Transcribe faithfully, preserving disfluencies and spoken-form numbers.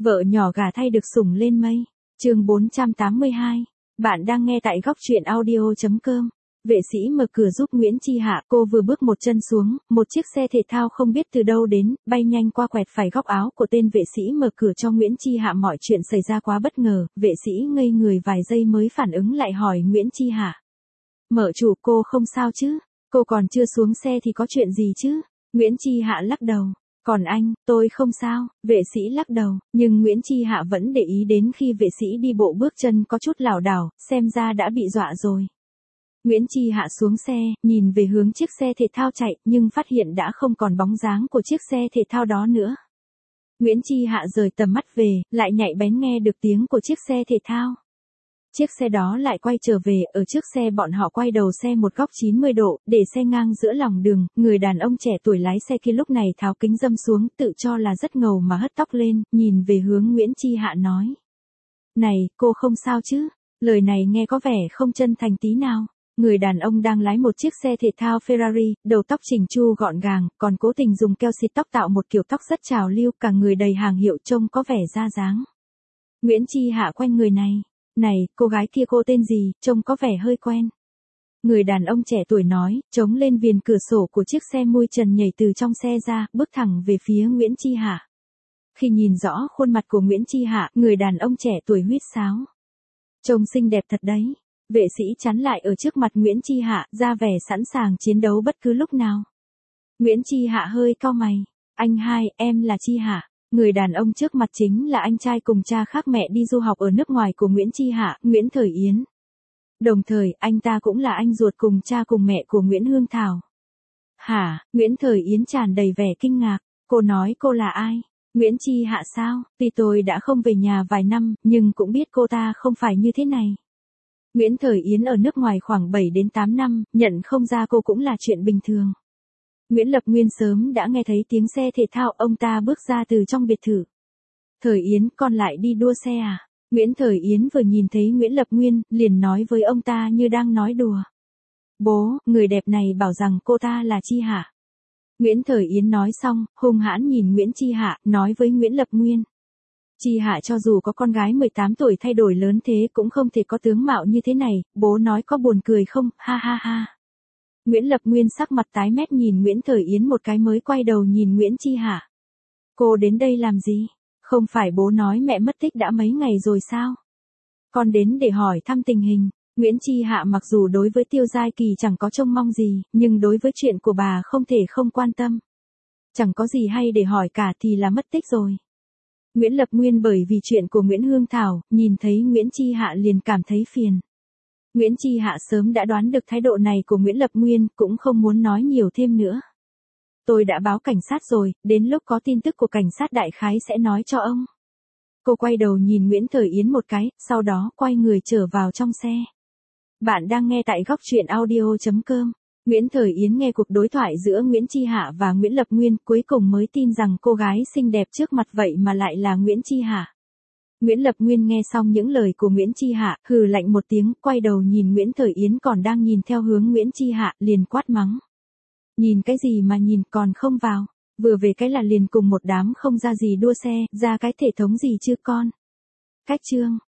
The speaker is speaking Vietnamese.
Vợ nhỏ gả thay được sủng lên mây. Chương bốn trăm tám mươi hai. Bạn đang nghe tại góc truyện audio chấm com. Vệ sĩ mở cửa giúp Nguyễn Chi Hạ, cô vừa bước một chân xuống, một chiếc xe thể thao không biết từ đâu đến, bay nhanh qua quẹt phải góc áo của tên vệ sĩ mở cửa cho Nguyễn Chi Hạ. Mọi chuyện xảy ra quá bất ngờ, vệ sĩ ngây người vài giây mới phản ứng lại hỏi Nguyễn Chi Hạ. Mở chủ, cô không sao chứ? Cô còn chưa xuống xe thì có chuyện gì chứ? Nguyễn Chi Hạ lắc đầu. Còn anh, tôi không sao, vệ sĩ lắc đầu, nhưng Nguyễn Chi Hạ vẫn để ý đến khi vệ sĩ đi bộ bước chân có chút lảo đảo, xem ra đã bị dọa rồi. Nguyễn Chi Hạ xuống xe, nhìn về hướng chiếc xe thể thao chạy, nhưng phát hiện đã không còn bóng dáng của chiếc xe thể thao đó nữa. Nguyễn Chi Hạ rời tầm mắt về, lại nhạy bén nghe được tiếng của chiếc xe thể thao. Chiếc xe đó lại quay trở về, ở trước xe bọn họ quay đầu xe một góc chín mươi độ, để xe ngang giữa lòng đường, người đàn ông trẻ tuổi lái xe kia lúc này tháo kính râm xuống, tự cho là rất ngầu mà hất tóc lên, nhìn về hướng Nguyễn Chi Hạ nói. Này, cô không sao chứ? Lời này nghe có vẻ không chân thành tí nào. Người đàn ông đang lái một chiếc xe thể thao Ferrari, đầu tóc chỉnh chu gọn gàng, còn cố tình dùng keo xịt tóc tạo một kiểu tóc rất trào lưu, cả người đầy hàng hiệu trông có vẻ ra dáng. Nguyễn Chi Hạ quanh người này. Này, cô gái kia cô tên gì, trông có vẻ hơi quen. Người đàn ông trẻ tuổi nói, chống lên viền cửa sổ của chiếc xe mui trần nhảy từ trong xe ra, bước thẳng về phía Nguyễn Chi Hạ. Khi nhìn rõ khuôn mặt của Nguyễn Chi Hạ, người đàn ông trẻ tuổi huýt sáo. Trông xinh đẹp thật đấy. Vệ sĩ chắn lại ở trước mặt Nguyễn Chi Hạ, ra vẻ sẵn sàng chiến đấu bất cứ lúc nào. Nguyễn Chi Hạ hơi cau mày. Anh hai, em là Chi Hạ. Người đàn ông trước mặt chính là anh trai cùng cha khác mẹ đi du học ở nước ngoài của Nguyễn Chi Hạ, Nguyễn Thời Yến. Đồng thời, anh ta cũng là anh ruột cùng cha cùng mẹ của Nguyễn Hương Thảo. Hả? Nguyễn Thời Yến tràn đầy vẻ kinh ngạc. Cô nói cô là ai? Nguyễn Chi Hạ sao? Tuy tôi đã không về nhà vài năm, nhưng cũng biết cô ta không phải như thế này. Nguyễn Thời Yến ở nước ngoài khoảng bảy đến tám năm, nhận không ra cô cũng là chuyện bình thường. Nguyễn Lập Nguyên sớm đã nghe thấy tiếng xe thể thao, ông ta bước ra từ trong biệt thự. Thời Yến, con lại đi đua xe à? Nguyễn Thời Yến vừa nhìn thấy Nguyễn Lập Nguyên, liền nói với ông ta như đang nói đùa. Bố, người đẹp này bảo rằng cô ta là Chi Hạ. Nguyễn Thời Yến nói xong, hung hãn nhìn Nguyễn Chi Hạ, nói với Nguyễn Lập Nguyên. Chi Hạ cho dù có con gái mười tám tuổi thay đổi lớn thế cũng không thể có tướng mạo như thế này, bố nói có buồn cười không, ha ha ha. Nguyễn Lập Nguyên sắc mặt tái mét nhìn Nguyễn Thời Yến một cái mới quay đầu nhìn Nguyễn Chi Hạ. Cô đến đây làm gì? Không phải bố nói mẹ mất tích đã mấy ngày rồi sao? Con đến để hỏi thăm tình hình. Nguyễn Chi Hạ mặc dù đối với Tiêu Giai Kỳ chẳng có trông mong gì, nhưng đối với chuyện của bà không thể không quan tâm. Chẳng có gì hay để hỏi cả thì là mất tích rồi. Nguyễn Lập Nguyên bởi vì chuyện của Nguyễn Hương Thảo, nhìn thấy Nguyễn Chi Hạ liền cảm thấy phiền. Nguyễn Chi Hạ sớm đã đoán được thái độ này của Nguyễn Lập Nguyên, cũng không muốn nói nhiều thêm nữa. Tôi đã báo cảnh sát rồi, đến lúc có tin tức của cảnh sát đại khái sẽ nói cho ông. Cô quay đầu nhìn Nguyễn Thời Yến một cái, sau đó quay người trở vào trong xe. Bạn đang nghe tại góc truyện audio chấm com. Nguyễn Thời Yến nghe cuộc đối thoại giữa Nguyễn Chi Hạ và Nguyễn Lập Nguyên, cuối cùng mới tin rằng cô gái xinh đẹp trước mặt vậy mà lại là Nguyễn Chi Hạ. Nguyễn Lập Nguyên nghe xong những lời của Nguyễn Chi Hạ, hừ lạnh một tiếng, quay đầu nhìn Nguyễn Thời Yến còn đang nhìn theo hướng Nguyễn Chi Hạ, liền quát mắng. Nhìn cái gì mà nhìn, còn không vào, vừa về cái là liền cùng một đám không ra gì đua xe, ra cái thể thống gì chứ con. Cách chương.